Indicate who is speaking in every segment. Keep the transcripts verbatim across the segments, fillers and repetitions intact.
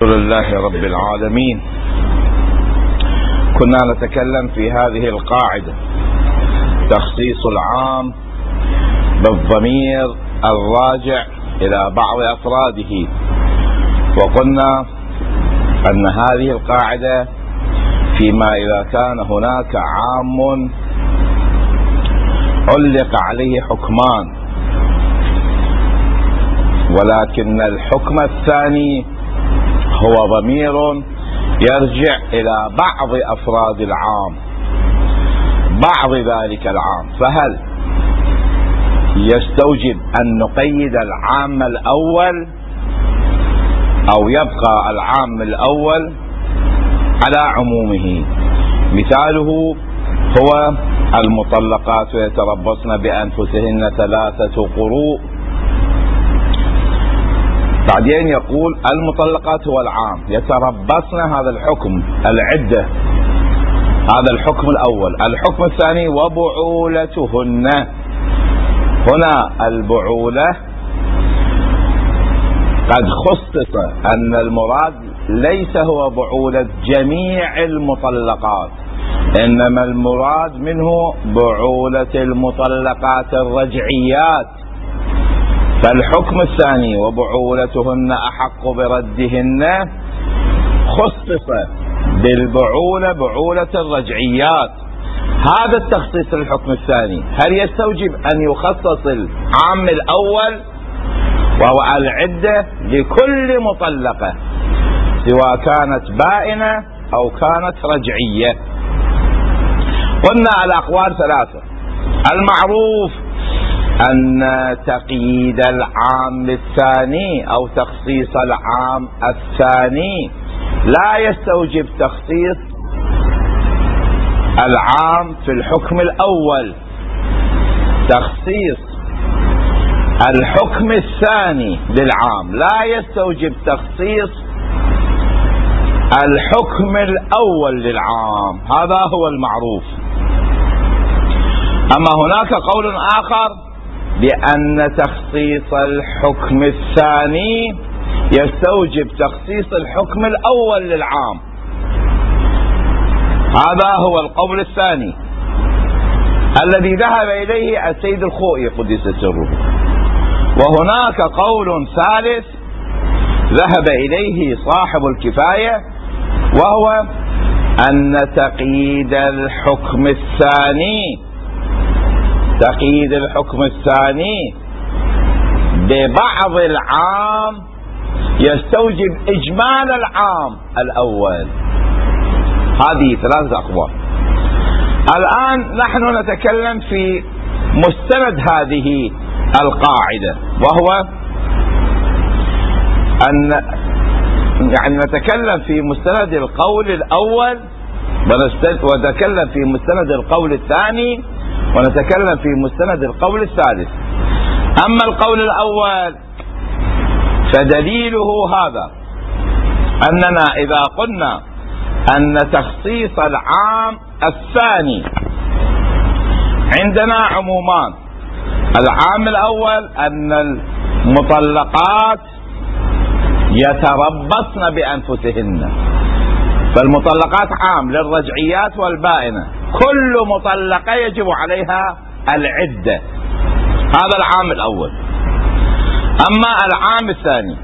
Speaker 1: الحمد لله رب العالمين. كنا نتكلم في هذه القاعدة تخصيص العام بالضمير الراجع إلى بعض أفراده، وقلنا أن هذه القاعدة فيما إذا كان هناك عام علق عليه حكمان، ولكن الحكم الثاني هو ضمير يرجع إلى بعض أفراد العام، بعض ذلك العام، فهل يستوجب أن نقيد العام الأول أو يبقى العام الأول على عمومه؟ مثاله هو المطلقات يتربصن بأنفسهن ثلاثة قروء. بعدين يقول المطلقات هو العام، يتربصن هذا الحكم العدة، هذا الحكم الأول. الحكم الثاني وبعولتهن، هنا البعولة قد خصص أن المراد ليس هو بعولة جميع المطلقات، إنما المراد منه بعولة المطلقات الرجعيات. فالحكم الثاني وبعولتهن أحق بردهن خصص بالبعولة بعولة الرجعيات. هذا التخصيص للحكم الثاني هل يستوجب أن يخصص العام الأول وهو العدة لكل مطلقة سواء كانت بائنة أو كانت رجعية؟ قلنا الأقوال ثلاثة. المعروف أن تقييد العام الثاني أو تخصيص العام الثاني لا يستوجب تخصيص العام في الحكم الأول. تخصيص الحكم الثاني للعام لا يستوجب تخصيص الحكم الأول للعام، هذا هو المعروف. أما هناك قول آخر بأن تخصيص الحكم الثاني يستوجب تخصيص الحكم الأول للعام، هذا هو القول الثاني الذي ذهب إليه السيد الخوئي قدس سره. وهناك قول ثالث ذهب إليه صاحب الكفاية، وهو أن تقييد الحكم الثاني تقييد الحكم الثاني ببعض العام يستوجب إجمال العام الأول. هذه ثلاثة أقوال. الآن نحن نتكلم في مستند هذه القاعدة، وهو أن يعني نتكلم في مستند القول الأول ونتكلم في مستند القول الثاني ونتكلم في مستند القول الثالث. أما القول الأول فدليله هذا، أننا إذا قلنا أن تخصيص العام الثاني عندنا عمومان. العام الأول أن المطلقات يتربصن بأنفسهن، فالمطلقات عام للرجعيات والبائنة، كل مطلقة يجب عليها العدة، هذا العام الأول. أما العام الثاني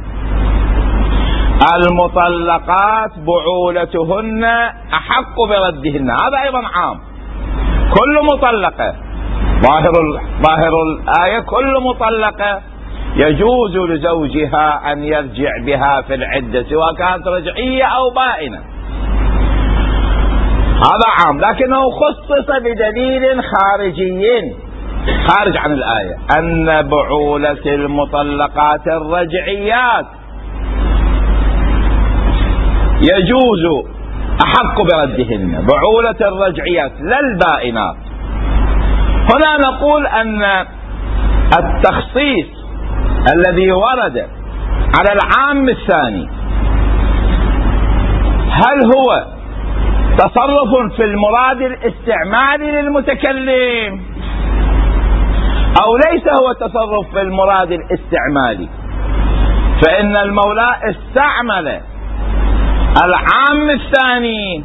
Speaker 1: المطلقات بعولتهن أحق بردهن، هذا أيضا عام، كل مطلقة، ظاهر ظاهر الآية كل مطلقة يجوز لزوجها أن يرجع بها في العدة سواء كانت رجعية أو بائنة، هذا عام. لكنه خصص بدليل خارجي خارج عن الآية، أن بعولة المطلقات الرجعيات يجوز أحق بردهن، بعولة الرجعيات لا البائنات. هنا نقول أن التخصيص الذي ورد على العام الثاني هل هو تصرف في المراد الاستعمالي للمتكلم أو ليس هو تصرف في المراد الاستعمالي؟ فإن المولى استعمل العام الثاني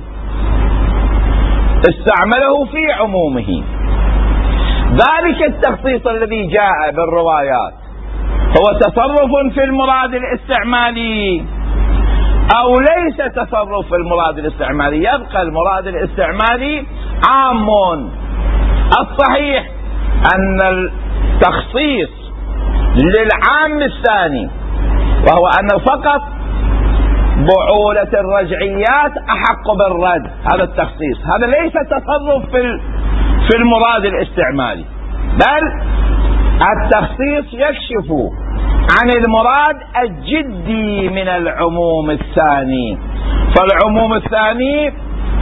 Speaker 1: استعمله في عمومه. ذلك التخصيص الذي جاء بالروايات هو تصرف في المراد الاستعمالي أو ليس تصرف في المراد الاستعمالي؟ يبقى المراد الاستعمالي عام. الصحيح أن التخصيص للعام الثاني وهو أنه فقط بعولة الرجعيات أحق بالرد، هذا التخصيص، هذا ليس تصرف في في المراد الاستعمالي، بل التخصيص يكشف عن المراد الجدي من العموم الثاني. فالعموم الثاني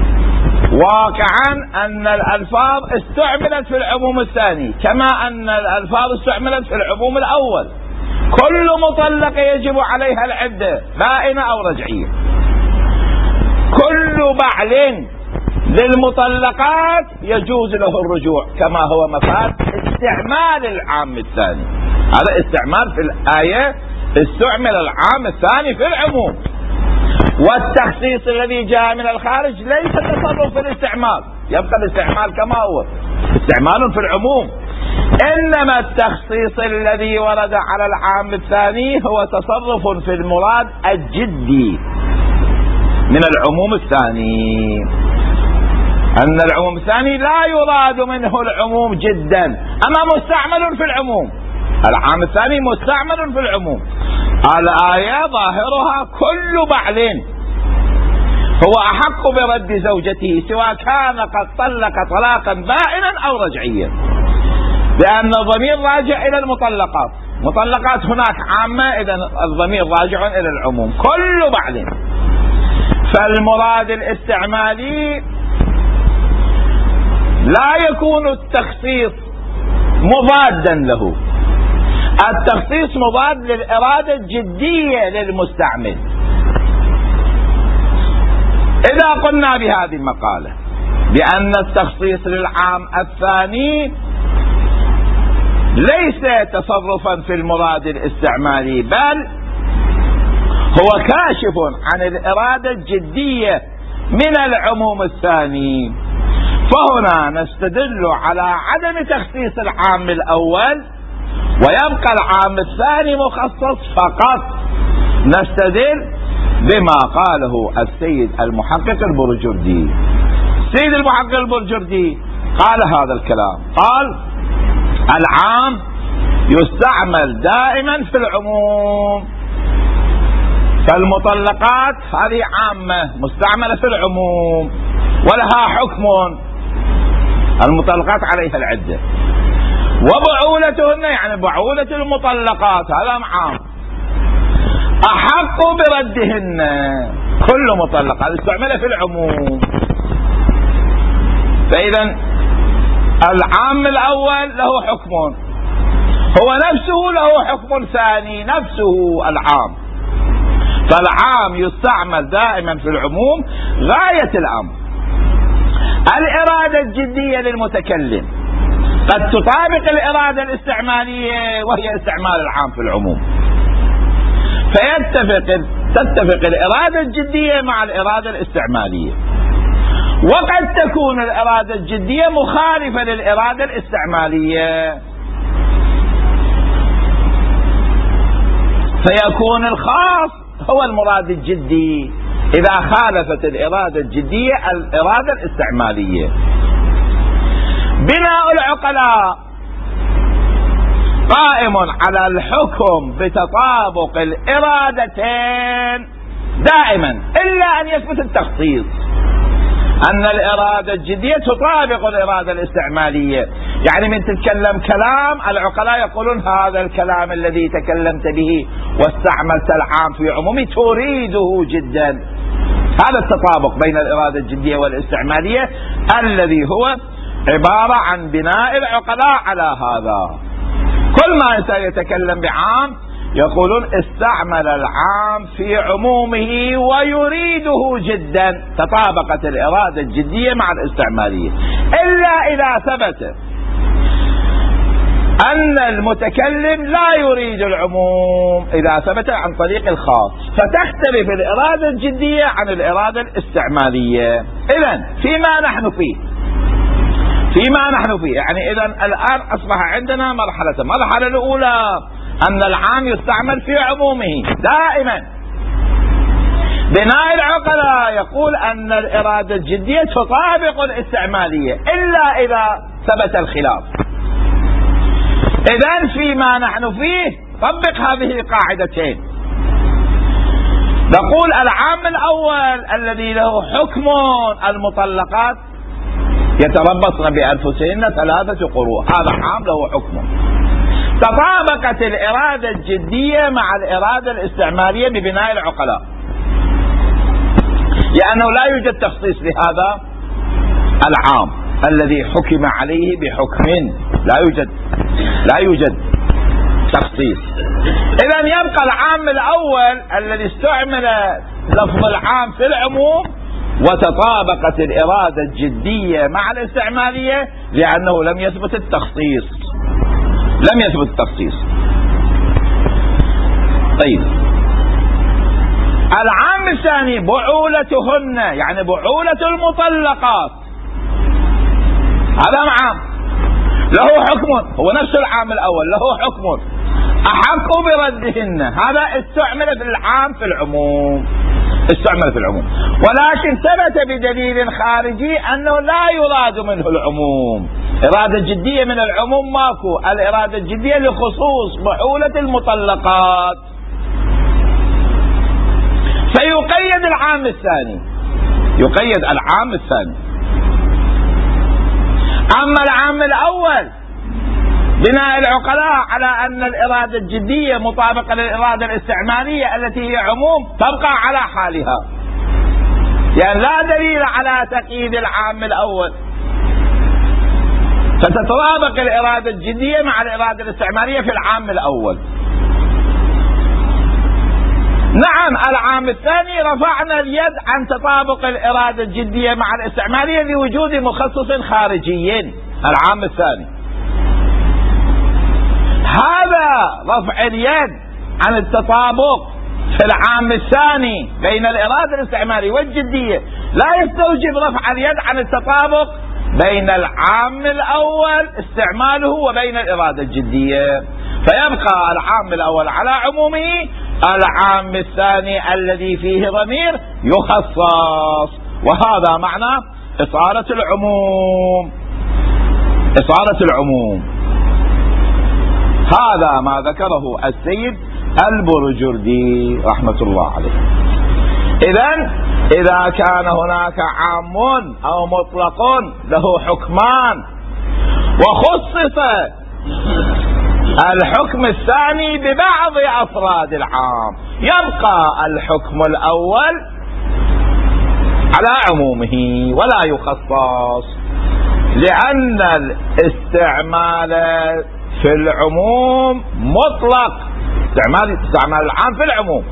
Speaker 1: واقعا أن الألفاظ استعملت في العموم الثاني كما أن الألفاظ استعملت في العموم الأول. كل مطلق يجب عليها العدة بائنة أو رجعية. كل بعل للمطلقات يجوز له الرجوع كما هو مفاد استعمال العام الثاني. هذا استعمال في الآية، استعمل العام الثاني في العموم. والتخصيص الذي جاء من الخارج ليس تصرف في الاستعمال، يبقى الاستعمال كما هو استعمال في العموم، إنما التخصيص الذي ورد على العام الثاني هو تصرف في المراد الجدي من العموم الثاني. أن العموم الثاني لا يراد منه العموم جدا، أما مستعمل في العموم. العام الثاني مستعمل في العموم. الآية ظاهرها كل بعل هو أحق برد زوجته سواء كان قد طلق طلاقا بائنا أو رجعيا، لأن الضمير راجع إلى المطلقات. مطلقات هناك عامة، إذن الضمير راجع إلى العموم كل بعل. فالمراد الاستعمالي لا يكون التخصيص مضادا له، التخصيص مضاد للإرادة الجدية للمستعمل. إذا قلنا بهذه المقالة بأن التخصيص للعام الثاني ليس تصرفا في المراد الاستعمالي، بل هو كاشف عن الإرادة الجدية من العموم الثاني، فهنا نستدل على عدم تخصيص العام الأول ويبقى العام الثاني مخصص فقط. نستدل بما قاله السيد المحقق البرجردي. السيد المحقق البرجردي قال هذا الكلام، قال العام يستعمل دائما في العموم، فالمطلقات هذه عامة مستعملة في العموم ولها حكم، المطلقات عليها العدة، وبعولتهن يعني بعولة المطلقات هذا عام أحق بردهن. كل مطلقة استعمل في العموم. فإذا العام الأول له حكم، هو نفسه له حكم ثاني، نفسه العام. فالعام يستعمل دائما في العموم غاية الأمر. الإرادة الجدية للمتكلم قد تطابق الإرادة الاستعمالية وهي استعمال العام في العموم، فيتفق تتفق الإرادة الجدية مع الإرادة الاستعمالية، وقد تكون الإرادة الجدية مخالفة للإرادة الاستعمالية، فيكون الخاص هو المراد الجدي إذا خالفت الإرادة الجدية الإرادة الاستعمالية. بناء العقلاء قائم على الحكم بتطابق الإرادتين دائما إلا أن يثبت التخصيص، أن الإرادة الجدية تطابق الإرادة الاستعمالية. يعني من تتكلم كلام العقلاء يقولون هذا الكلام الذي تكلمت به واستعملت العام في عمومي تريده جدا. هذا التطابق بين الإرادة الجدية والاستعمالية الذي هو عبارة عن بناء العقلاء على هذا. كل ما إنسان يتكلم بعام يقولون استعمل العام في عمومه ويريده جدا، تطابقت الإرادة الجدية مع الاستعمالية، إلا إذا ثبت أن المتكلم لا يريد العموم إذا ثبت عن طريق الخاص، فتختلف الإرادة الجدية عن الإرادة الاستعمالية. إذن فيما نحن فيه فيما نحن فيه يعني إذن الآن أصبح عندنا مرحلة. المرحلة الأولى أن العام يستعمل في عمومه دائما. بناء العقلاء يقول أن الإرادة الجدية تطابق الاستعمالية إلا إذا ثبت الخلاف. إذن فيما نحن فيه طبق هذه القاعدتين. نقول العام الأول الذي له حكم المطلقات يتربصن بأنفسهن ثلاثة قروء، هذا عام له حكم. تطابقت الإرادة الجدية مع الإرادة الاستعمالية ببناء العقلاء، لأنه لا يوجد تخصيص لهذا العام الذي حكم عليه بحكم، لا يوجد لا يوجد تخصيص. إذن يبقى العام الأول الذي استعمل لفظ العام في العموم، وتطابقت الإرادة الجدية مع الاستعمالية لأنه لم يثبت التخصيص لم يثبت التخصيص. طيب، العام الثاني بعولتهن، يعني بعولة المطلقات، هذا عام له حكم، هو نفس العام الأول له حكم أحق بردهن، هذا استعمل في العام في العموم استعمل في العموم ولكن ثبت بدليل خارجي أنه لا يراد منه العموم. إرادة جدية من العموم ماكو، الإرادة الجدية لخصوص بعولة المطلقات، فيقيد العام الثاني يقيد العام الثاني. أما العام الأول بناء العقلاء على أن الإرادة الجدية مطابقة للإرادة الاستعمالية التي هي عموم تبقى على حالها، يعني لا دليل على تقييد العام الأول، فتتطابق الإرادة الجدية مع الإرادة الاستعمالية في العام الأول. نعم، العام الثاني رفعنا اليد عن تطابق الإرادة الجدية مع الاستعمالية لوجود مخصص خارجي. العام الثاني هذا رفع اليد عن التطابق في العام الثاني بين الإرادة الاستعمالية والجدية لا يستوجب رفع اليد عن التطابق بين العام الأول استعماله وبين الإرادة الجدية، فيبقى العام الأول على عمومه، العام الثاني الذي فيه ضمير يخصص، وهذا معنى إصالة العموم إصالة العموم. هذا ما ذكره السيد البرجردي رحمة الله عليه. إذن إذا كان هناك عام أو مطلق له حكمان وخصص الحكم الثاني ببعض أفراد العام، يبقى الحكم الأول على عمومه ولا يخصص، لأن الاستعمال في العموم مطلق، استعمال استعمال العام في العموم،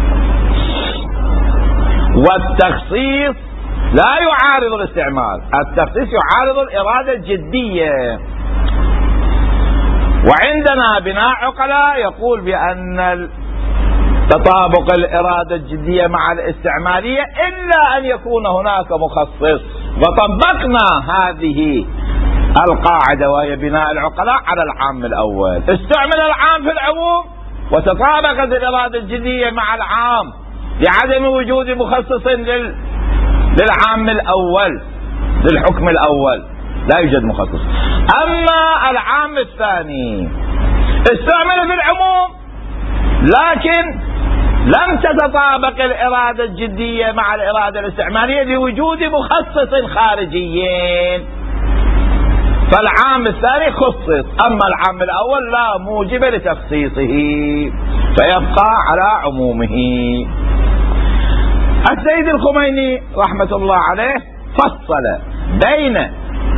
Speaker 1: والتخصيص لا يعارض الاستعمال، التخصيص يعارض الإرادة الجدية. وعندنا بناء عقلاء يقول بأن تطابق الإرادة الجدية مع الاستعمالية إلا أن يكون هناك مخصص، وطبقنا هذه القاعدة وهي بناء العقلاء على العام الأول. استعمل العام في العموم وتطابقت الإرادة الجدية مع العام لعدم وجود مخصص لل... للعام الأول، للحكم الأول لا يوجد مخصص. أما العام الثاني استعمل في العموم لكن لم تتطابق الإرادة الجدية مع الإرادة الاستعمالية لوجود مخصص خارجيين، فالعام الثاني خصص، أما العام الأول لا موجب لتخصيصه فيبقى على عمومه. السيد الخميني رحمة الله عليه فصل بين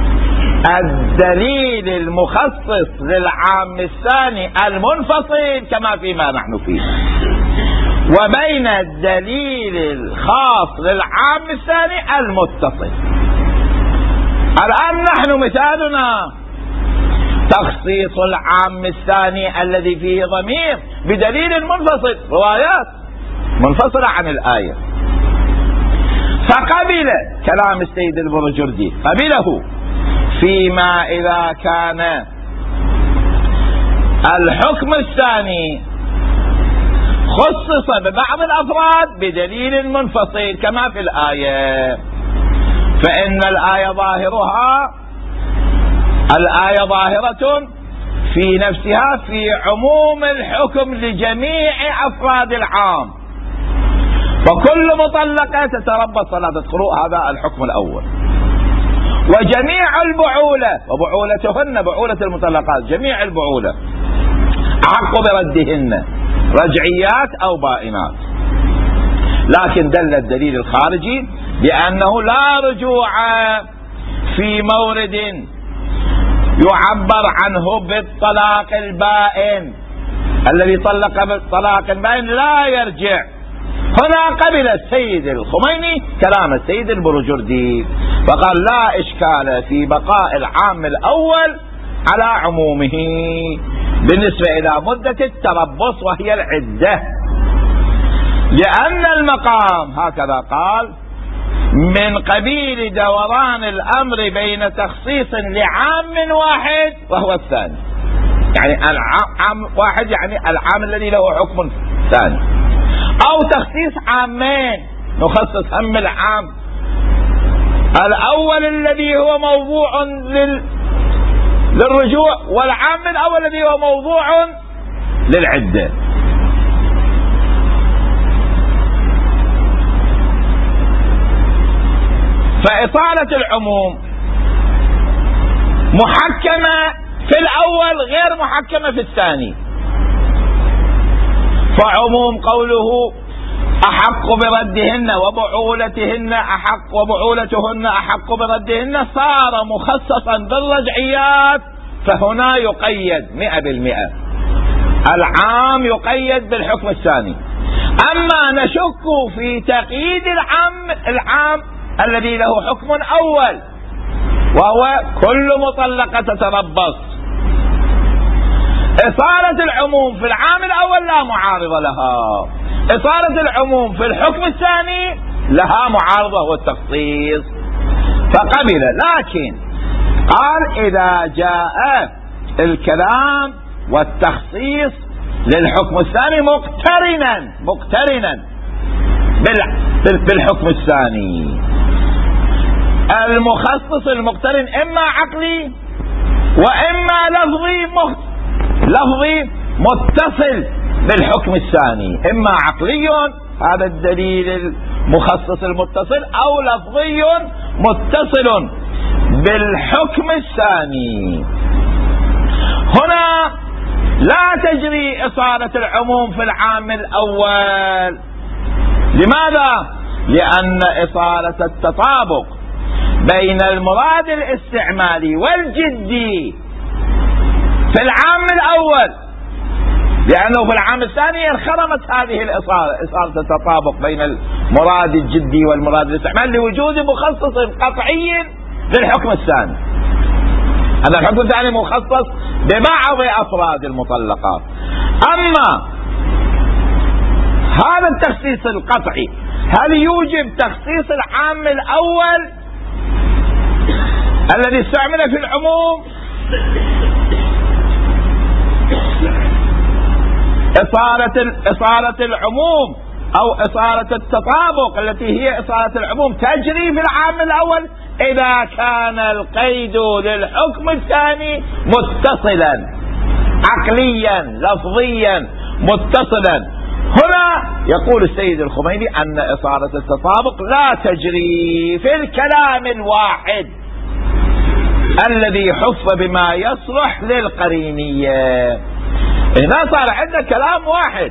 Speaker 1: الدليل المخصص للعام الثاني المنفصل كما فيما نحن فيه، وبين الدليل الخاص للعام الثاني المتصل. الآن نحن مثالنا تخصيص العام الثاني الذي فيه ضمير بدليل منفصل، روايات منفصلة عن الآية. فقبل كلام السيد البرجردي، قبله فيما إذا كان الحكم الثاني خصص ببعض الأفراد بدليل منفصل كما في الآية، فإن الآية ظاهرها الآية ظاهرة في نفسها في عموم الحكم لجميع أفراد العام، وكل مطلقة تتربص ثلاثة قروء، هذا الحكم الأول. وجميع البعولة وبعولتهن، بعولة المطلقات جميع البعولة أحق بردهن، رجعيات أو بائنات. لكن دل الدليل الخارجي بأنه لا رجوع في مورد يعبر عنه بالطلاق البائن، الذي طلق بالطلاق البائن لا يرجع. هنا قبل السيد الخميني كلام السيد البرجردي، فقال لا إشكال في بقاء العام الأول على عمومه بالنسبة إلى مدة التربص وهي العدة، لأن المقام هكذا قال من قبيل دوران الأمر بين تخصيص لعام واحد وهو الثاني، يعني العام واحد يعني العام الذي له حكم ثاني، أو تخصيص عامين نخصص هم العام الأول الذي هو موضوع لل للرجوع، والعام الأول الذي هو موضوع للعدة. فإطالة العموم محكمة في الأول غير محكمة في الثاني. فعموم قوله أحق بردهن وبعولتهن أحق وبعولتهن أحق بردهن صار مخصصا بالرجعيات، فهنا يقيد مئة بالمئة، العام يقيد بالحكم الثاني. أما نشك في تقييد العام العام الذي له حكم أول وهو كل مطلقة تتربص. إصالة العموم في العام الأول لا معارض لها، إصالة العموم في الحكم الثاني لها معارضة والتخصيص، فقبل. لكن قال إذا جاء الكلام والتخصيص للحكم الثاني مقترنا مقترنا بالحكم الثاني، المخصص المقترن إما عقلي وإما لفظي لفظي متصل بالحكم الثاني، إما عقلي هذا الدليل المخصص المتصل أو لفظي متصل بالحكم الثاني. هنا لا تجري إصالة العموم في العام الأول. لماذا؟ لأن إصالة التطابق بين المراد الاستعمالي والجدي في العام الأول، لأنه في العام الثاني انخرمت هذه الإصالة، إصالة التطابق بين المراد الجدي والمراد الاستعمالي لوجود مخصص قطعي للحكم الثاني. هذا الحكم الثاني مخصص ببعض أفراد المطلقات. أما هذا التخصيص القطعي هل يوجب تخصيص العام الأول الذي استعمل في العموم؟ إصالة إصالة العموم أو إصالة التطابق التي هي إصالة العموم تجري في العام الأول إذا كان القيد للحكم الثاني متصلا عقليا لفظيا متصلا. هنا يقول السيد الخميني أن إصالة التطابق لا تجري في الكلام الواحد الذي حف بما يصلح للقرينية. هنا صار عندنا كلام واحد،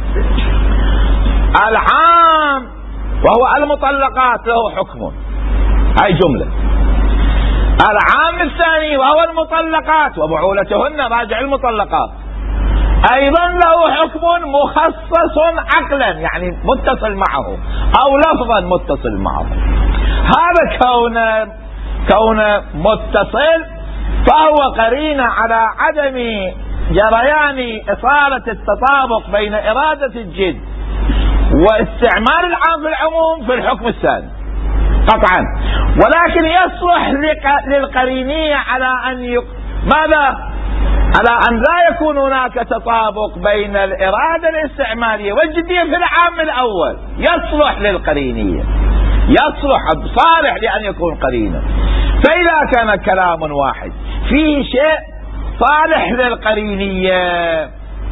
Speaker 1: العام وهو المطلقات له حكم، هاي جملة. العام الثاني وهو المطلقات وبعولتهن راجع المطلقات أيضا له حكم مخصص عقلا يعني متصل معه أو لفظا متصل معه. هذا كون كون متصل فهو قرينة على عدم جريان إصالة التطابق بين إرادة الجد واستعمال العام في العموم في الحكم الثاني قطعا. ولكن يصلح للقرينية على أن يق... ماذا؟ على أن لا يكون هناك تطابق بين الإرادة الاستعمالية والجدية في العام الأول. يصلح للقرينية، يصلح صالح لأن يكون قرينة. فإذا كان كلام واحد فيه شيء صالح للقرينية،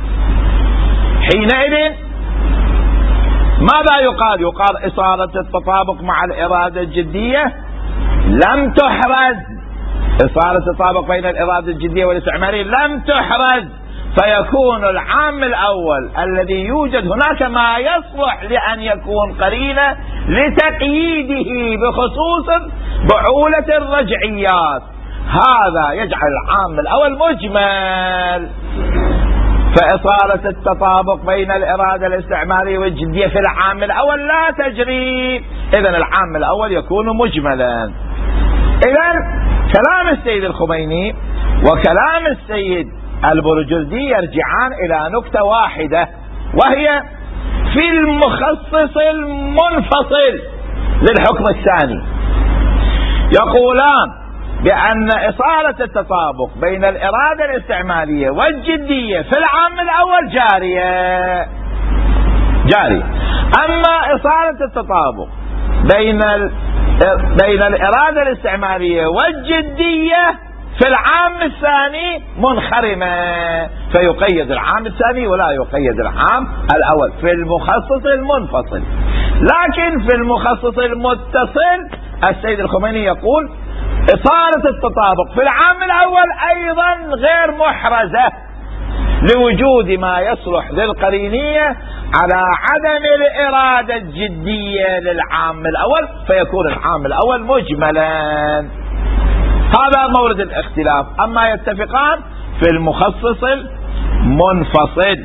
Speaker 1: حينئذ ماذا يقال؟ يقال إصالة التطابق مع الإرادة الجدية لم تحرز، إصالة التطابق بين الإرادة الجدية والاستعمارية لم تحرز، فيكون العام الأول الذي يوجد هناك ما يصلح لأن يكون قرينة لتقييده بخصوص بعولة الرجعيات. هذا يجعل العام الأول مجمل. فإصالة التطابق بين الإرادة الاستعمارية والجدية في العام الأول لا تجري، إذن العام الأول يكون مجملا. إذن كلام السيد الخميني وكلام السيد البرجردي يرجعان إلى نكتة واحدة، وهي في المخصص المنفصل للحكم الثاني. يقولان بأن إصالة التطابق بين الإرادة الاستعمالية والجدية في العام الأول جارية جارية أما إصالة التطابق بين ال... بين الإرادة الاستعمارية والجدية في العام الثاني منخرمة، فيقيد العام الثاني ولا يقيد العام الأول في المخصص المنفصل. لكن في المخصص المتصل السيد الخميني يقول إصالة التطابق في العام الأول أيضا غير محرزة لوجود ما يصلح للقرينية على عدم الإرادة الجدية للعام الأول، فيكون العام الأول مجملا. هذا مورد الاختلاف. أما يتفقان في المخصص المنفصل.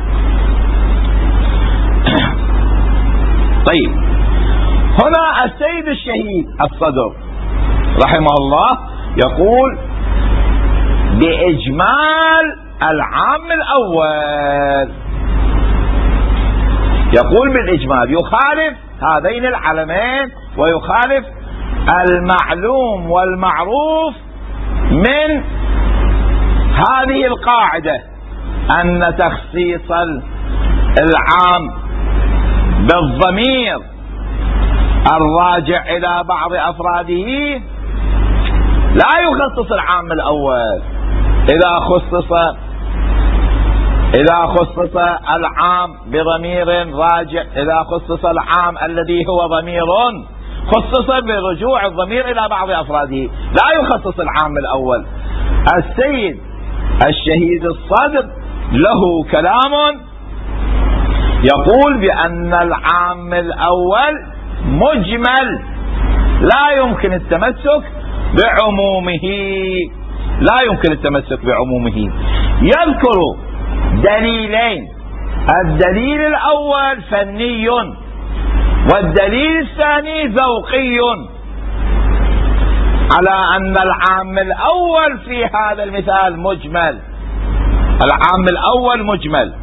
Speaker 1: طيب، هنا السيد الشهيد الصدر رحمه الله يقول بإجمال العام الأول، يقول بالإجمال يخالف هذين العلمين ويخالف المعلوم والمعروف من هذه القاعدة أن تخصيص العام بالضمير الراجع إلى بعض أفراده لا يخصص العام الأول. إذا خصص إذا خصص العام بضمير راجع، إذا خصص العام الذي هو ضمير خصص برجوع الضمير إلى بعض أفراده، لا يخصص العام الأول. السيد الشهيد الصدر له كلام يقول بأن العام الأول مجمل لا يمكن التمسك بعمومه، لا يمكن التمسك بعمومه. يذكر دليلين، الدليل الأول فني والدليل الثاني ذوقي، على أن العام الأول في هذا المثال مجمل، العام الأول مجمل.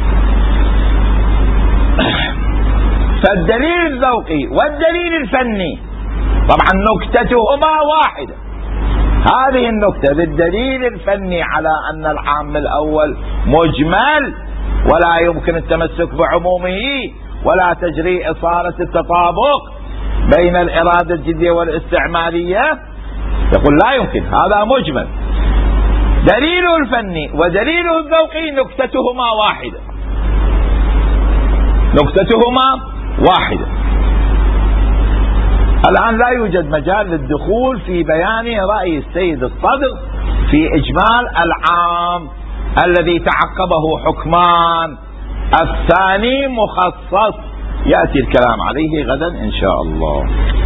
Speaker 1: فالدليل الذوقي والدليل الفني طبعا نكتتهما واحدة. هذه النكتة بالدليل الفني على أن العام الأول مجمل ولا يمكن التمسك بعمومه ولا تجري إصالة التطابق بين الإرادة الجدية والاستعمالية، يقول لا يمكن، هذا مجمل. دليله الفني ودليله الذوقي نكتتهما واحدة، نكتتهما واحدة. الآن لا يوجد مجال للدخول في بيان رأي السيد الصدر في إجمال العام الذي تعقبه حكمان، الثاني مخصص، يأتي الكلام عليه غدا إن شاء الله.